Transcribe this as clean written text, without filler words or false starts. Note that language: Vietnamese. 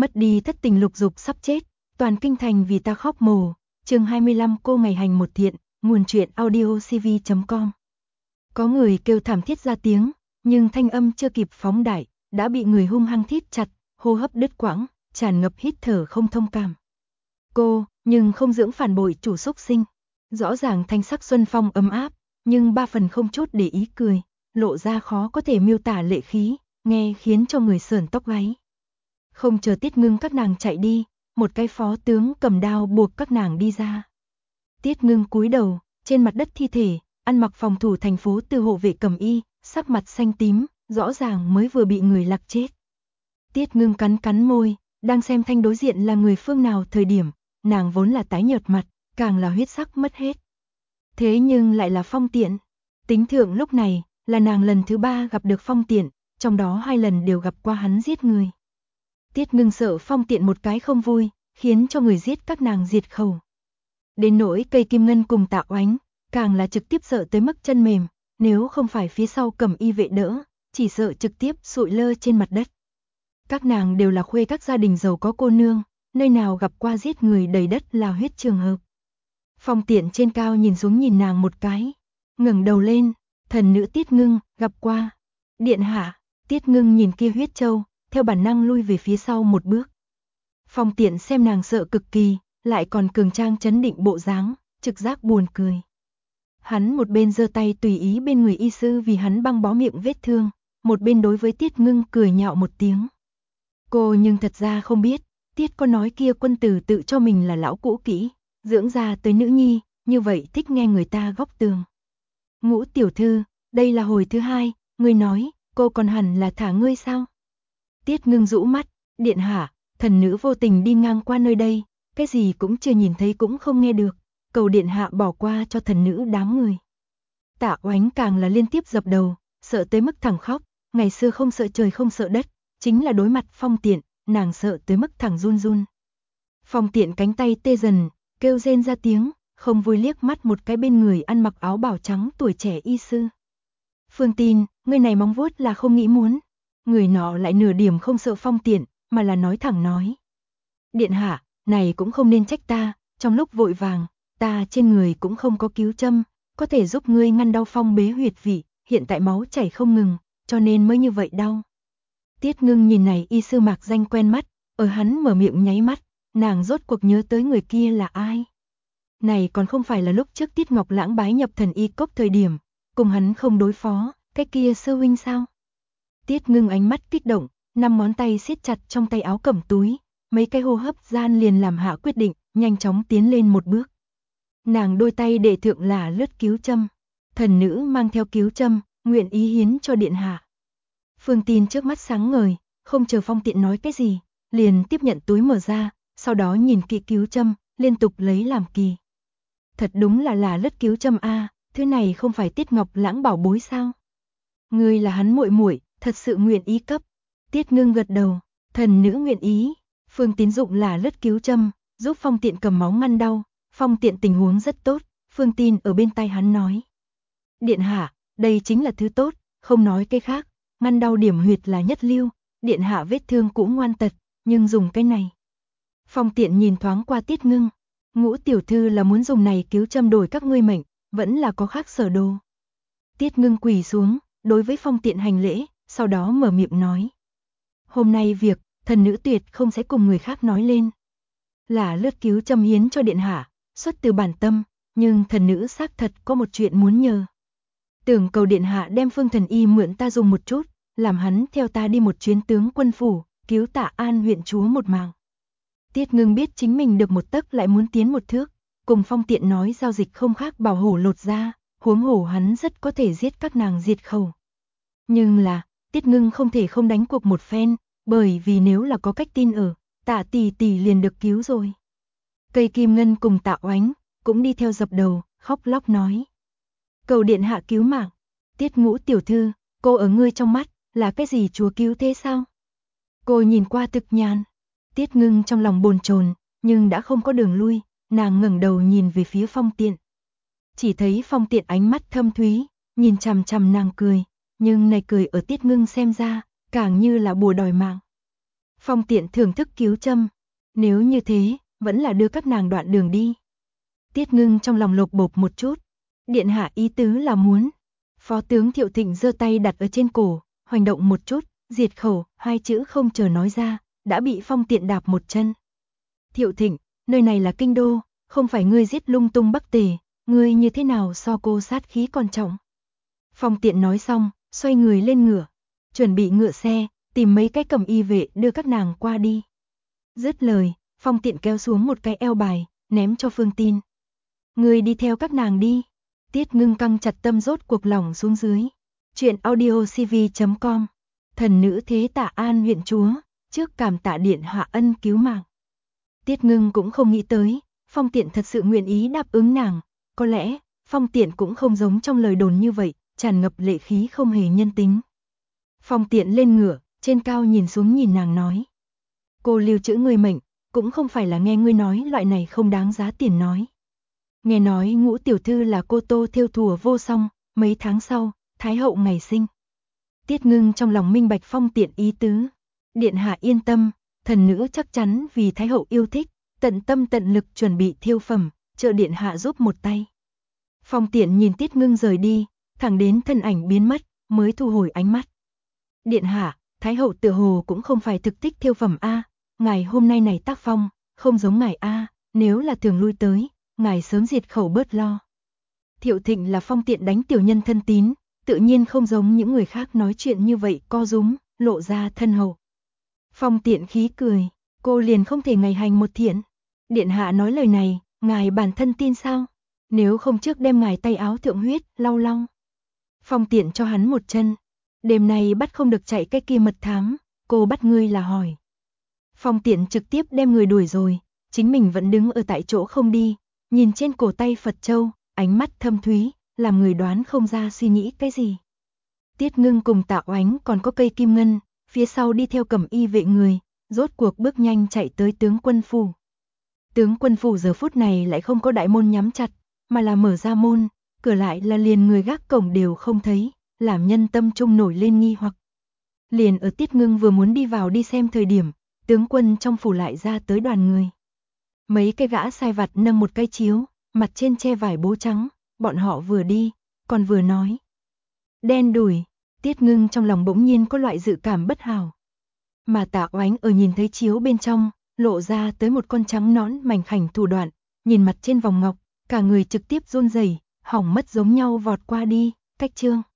Mất đi thất tình lục dục sắp chết, toàn kinh thành vì ta khóc mồ. Chương 25 cô ngày hành một thiện, nguồn truyện audiocv.com. Có người kêu thảm thiết ra tiếng, nhưng thanh âm chưa kịp phóng đại, đã bị người hung hăng thít chặt, hô hấp đứt quãng, tràn ngập hít thở không thông cảm. Cô, nhưng không dưỡng phản bội chủ xúc sinh. Rõ ràng thanh sắc xuân phong ấm áp, nhưng ba phần không chút để ý cười, lộ ra khó có thể miêu tả lệ khí, nghe khiến cho người sởn tóc gáy. Không chờ Tiết Ngưng các nàng chạy đi, một cái phó tướng cầm đao buộc các nàng đi ra. Tiết Ngưng cúi đầu, trên mặt đất thi thể, ăn mặc phòng thủ thành phố từ hộ vệ cầm y, sắc mặt xanh tím, rõ ràng mới vừa bị người lạc chết. Tiết Ngưng cắn cắn môi, đang xem thanh đối diện là người phương nào thời điểm, nàng vốn là tái nhợt mặt, càng là huyết sắc mất hết. Thế nhưng lại là Phong Tiện. Tính thượng lúc này, là nàng lần thứ 3 gặp được Phong Tiện, trong đó 2 lần đều gặp qua hắn giết người. Tiết Ngưng sợ Phong Tiện một cái không vui, khiến cho người giết các nàng diệt khẩu. Đến nỗi Cây Kim Ngân cùng Tạ Oánh, càng là trực tiếp sợ tới mức chân mềm, nếu không phải phía sau cầm y vệ đỡ, chỉ sợ trực tiếp sụi lơ trên mặt đất. Các nàng đều là khuê các gia đình giàu có cô nương, nơi nào gặp qua giết người đầy đất là huyết trường hợp. Phong Tiện trên cao nhìn xuống nhìn nàng một cái, ngẩng đầu lên, thần nữ Tiết Ngưng, gặp qua. Điện hạ. Tiết Ngưng nhìn kia huyết châu, theo bản năng lui về phía sau một bước. Phong Tiện xem nàng sợ cực kỳ, lại còn cường trang trấn định bộ dáng, trực giác buồn cười. Hắn một bên giơ tay tùy ý bên người y sư vì hắn băng bó miệng vết thương, một bên đối với Tiết Ngưng cười nhạo một tiếng. Cô nhưng thật ra không biết, Tiết có nói kia quân tử tự cho mình là lão cũ kỹ, dưỡng ra tới nữ nhi, như vậy thích nghe người ta góc tường. Ngũ tiểu thư, đây là hồi thứ 2, ngươi nói, cô còn hẳn là thả ngươi sao? Tiết Ngưng rũ mắt, điện hạ, thần nữ vô tình đi ngang qua nơi đây, cái gì cũng chưa nhìn thấy cũng không nghe được, cầu điện hạ bỏ qua cho thần nữ đám người. Tạ Oánh càng là liên tiếp dập đầu, sợ tới mức thẳng khóc, ngày xưa không sợ trời không sợ đất, chính là đối mặt Phong Tiện, nàng sợ tới mức thẳng run run. Phong Tiện cánh tay tê dần, kêu rên ra tiếng, không vui liếc mắt một cái bên người ăn mặc áo bào trắng tuổi trẻ y sư. Phương Tin, người này móng vuốt là không nghĩ muốn. Người nọ lại nửa điểm không sợ Phong Tiện, mà là nói thẳng nói. Điện hạ, này cũng không nên trách ta, trong lúc vội vàng, ta trên người cũng không có cứu châm, có thể giúp ngươi ngăn đau phong bế huyệt vị, hiện tại máu chảy không ngừng, cho nên mới như vậy đau. Tiết Ngưng nhìn này y sư mạc danh quen mắt, ở hắn mở miệng nháy mắt, nàng rốt cuộc nhớ tới người kia là ai. Này còn không phải là lúc trước Tiết Ngọc Lãng bái nhập thần y cốc thời điểm, cùng hắn không đối phó, cái kia sư huynh sao? Tiết Ngưng ánh mắt kích động, 5 ngón tay siết chặt trong tay áo cẩm túi, mấy cái hô hấp gian liền làm hạ quyết định, nhanh chóng tiến lên một bước. Nàng đôi tay để thượng là lướt cứu châm, thần nữ mang theo cứu châm, nguyện ý hiến cho điện hạ. Phương Tin trước mắt sáng ngời, không chờ Phong Tiện nói cái gì, liền tiếp nhận túi mở ra, sau đó nhìn kỹ cứu châm, liên tục lấy làm kỳ. Thật đúng là lướt cứu châm a, thứ này không phải Tiết Ngọc Lãng bảo bối sao? Ngươi là hắn muội muội, thật sự nguyện ý cấp. Tiết Ngưng gật đầu, thần nữ nguyện ý. Phương Tín dụng là lướt cứu châm, giúp Phong Tiện cầm máu ngăn đau. Phong Tiện tình huống rất tốt, Phương Tin ở bên tai hắn nói. Điện hạ, đây chính là thứ tốt, không nói cái khác, ngăn đau điểm huyệt là nhất lưu, điện hạ vết thương cũng ngoan tật, nhưng dùng cái này. Phong Tiện nhìn thoáng qua Tiết Ngưng, Ngũ tiểu thư là muốn dùng này cứu châm đổi các ngươi mệnh, vẫn là có khác sở đồ. Tiết Ngưng quỳ xuống, đối với Phong Tiện hành lễ, sau đó mở miệng nói. Hôm nay việc, thần nữ tuyệt không sẽ cùng người khác nói lên. Là lướt cứu châm hiến cho điện hạ, xuất từ bản tâm, nhưng thần nữ xác thật có một chuyện muốn nhờ. Tưởng cầu điện hạ đem Phương Thần Y mượn ta dùng một chút, làm hắn theo ta đi một chuyến tướng quân phủ, cứu Tạ An huyện chúa một mạng. Tiết Ngưng biết chính mình được một tấc lại muốn tiến một thước, cùng Phong Tiện nói giao dịch không khác bảo hổ lột ra, huống hổ hắn rất có thể giết các nàng diệt khẩu. Nhưng là, Tiết Ngưng không thể không đánh cuộc một phen, bởi vì nếu là có cách tin ở, Tạ tỷ tỷ liền được cứu rồi. Cây Kim Ngân cùng Tạ Oánh cũng đi theo dập đầu, khóc lóc nói. Cầu điện hạ cứu mạng. Tiết Ngũ tiểu thư, cô ở ngươi trong mắt, là cái gì chúa cứu thế sao? Cô nhìn qua Thực Nhàn. Tiết Ngưng trong lòng bồn chồn, nhưng đã không có đường lui, nàng ngẩng đầu nhìn về phía Phong Tiện. Chỉ thấy Phong Tiện ánh mắt thâm thúy, nhìn chằm chằm nàng cười, nhưng này cười ở Tiết Ngưng xem ra, càng như là bùa đòi mạng. Phong Tiện thưởng thức cứu châm. Nếu như thế, vẫn là đưa các nàng đoạn đường đi. Tiết Ngưng trong lòng lột bột một chút. Điện hạ ý tứ là muốn. Phó tướng Thiệu Thịnh giơ tay đặt ở trên cổ, hoành động một chút, diệt khẩu, hai chữ không chờ nói ra, đã bị Phong Tiện đạp một chân. Thiệu Thịnh, nơi này là kinh đô, không phải ngươi giết lung tung Bắc Tề, ngươi như thế nào so cô sát khí còn trọng. Phong Tiện nói xong, xoay người lên ngựa, chuẩn bị ngựa xe, tìm mấy cái cầm y vệ đưa các nàng qua đi. Dứt lời, Phong Tiện kéo xuống một cái eo bài, ném cho Phương Tin. Ngươi đi theo các nàng đi. Tiết Ngưng căng chặt tâm rốt cuộc lòng xuống dưới. Chuyện audiocv.com. Thần nữ thế Tạ An huyện chúa, trước cảm tạ điện hạ ân cứu mạng. Tiết Ngưng cũng không nghĩ tới, Phong Tiện thật sự nguyện ý đáp ứng nàng. Có lẽ, Phong Tiện cũng không giống trong lời đồn như vậy, tràn ngập lệ khí không hề nhân tính. Phong Tiện lên ngựa, trên cao nhìn xuống nhìn nàng nói. Cô lưu trữ ngươi mệnh, cũng không phải là nghe ngươi nói loại này không đáng giá tiền nói. Nghe nói Ngũ tiểu thư là cô tô thêu thùa vô song, mấy tháng sau, Thái hậu ngày sinh. Tiết Ngưng trong lòng minh bạch Phong Tiện ý tứ. Điện hạ yên tâm, thần nữ chắc chắn vì Thái hậu yêu thích, tận tâm tận lực chuẩn bị thêu phẩm, trợ điện hạ giúp một tay. Phong Tiện nhìn Tiết Ngưng rời đi, thẳng đến thân ảnh biến mất, mới thu hồi ánh mắt. Điện hạ, Thái hậu tựa hồ cũng không phải thực thích thêu phẩm a, ngài hôm nay này tác phong, không giống ngài a, nếu là thường lui tới, ngài sớm diệt khẩu bớt lo. Thiệu Thịnh là Phong Tiện đánh tiểu nhân thân tín, tự nhiên không giống những người khác nói chuyện như vậy co rúm, lộ ra thân hậu. Phong Tiện khí cười, cô liền không thể ngày hành một thiện. Điện hạ nói lời này, ngài bản thân tin sao? Nếu không trước đem ngài tay áo thượng huyết, lau lau. Phong Tiện cho hắn một chân. Đêm nay bắt không được chạy cái kia mật thám, cô bắt ngươi là hỏi. Phong Tiện trực tiếp đem người đuổi rồi, chính mình vẫn đứng ở tại chỗ không đi, nhìn trên cổ tay Phật châu, ánh mắt thâm thúy, làm người đoán không ra suy nghĩ cái gì. Tiết Ngưng cùng Tạ Oánh còn có cây kim ngân, phía sau đi theo cẩm y vệ người, rốt cuộc bước nhanh chạy tới tướng quân phủ. Tướng quân phủ giờ phút này lại không có đại môn nhắm chặt, mà là mở ra môn, cửa lại là liền người gác cổng đều không thấy, làm nhân tâm trung nổi lên nghi hoặc. Liền ở Tiết Ngưng vừa muốn đi vào đi xem thời điểm, tướng quân trong phủ lại ra tới đoàn người. Mấy cái gã sai vặt nâng một cây chiếu, mặt trên che vải bố trắng, bọn họ vừa đi, còn vừa nói. Đen đủi, Tiết Ngưng trong lòng bỗng nhiên có loại dự cảm bất hảo. Mà Tạ Oánh ở nhìn thấy chiếu bên trong, lộ ra tới một con trắng nõn mảnh khảnh thủ đoạn, nhìn mặt trên vòng ngọc, cả người trực tiếp run rẩy, hỏng mất giống nhau vọt qua đi, cách chương.